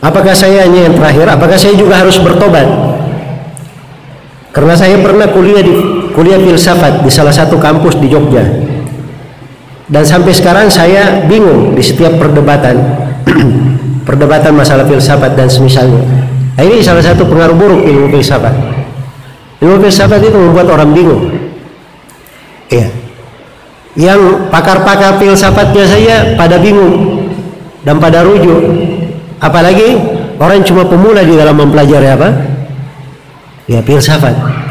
Apakah saya hanya yang terakhir? Apakah saya juga harus bertobat? Karena saya pernah kuliah filsafat di salah satu kampus di Jogja, dan sampai sekarang saya bingung di setiap perdebatan perdebatan masalah filsafat dan semisalnya. Nah, ini salah satu pengaruh buruk ilmu filsafat. Ilmu filsafat itu membuat orang bingung. Iya. Yang pakar-pakar filsafatnya saya pada bingung dan pada rujuk. Apalagi orang cuma pemula di dalam mempelajari apa? Ya, filsafat.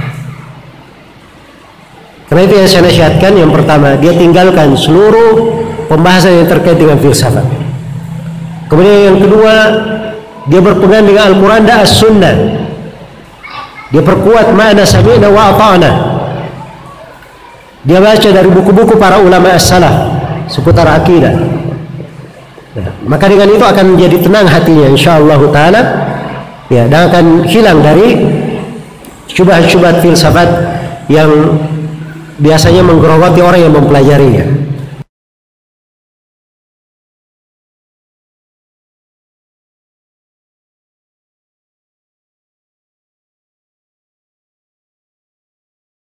Karena itu yang saya nasihatkan, yang pertama, dia tinggalkan seluruh pembahasan yang terkait dengan filsafat. Kemudian yang kedua, dia berpegang dengan Al-Quran dan As-Sunnah. Dia perkuat makna sami'na wa ata'na. Dia baca dari buku-buku para ulama as-salaf seputar akidah. Nah, maka dengan itu akan menjadi tenang hatinya insyaallah taala, ya, dan akan hilang dari syubhat-syubhat filsafat yang biasanya menggerogoti orang yang mempelajarinya.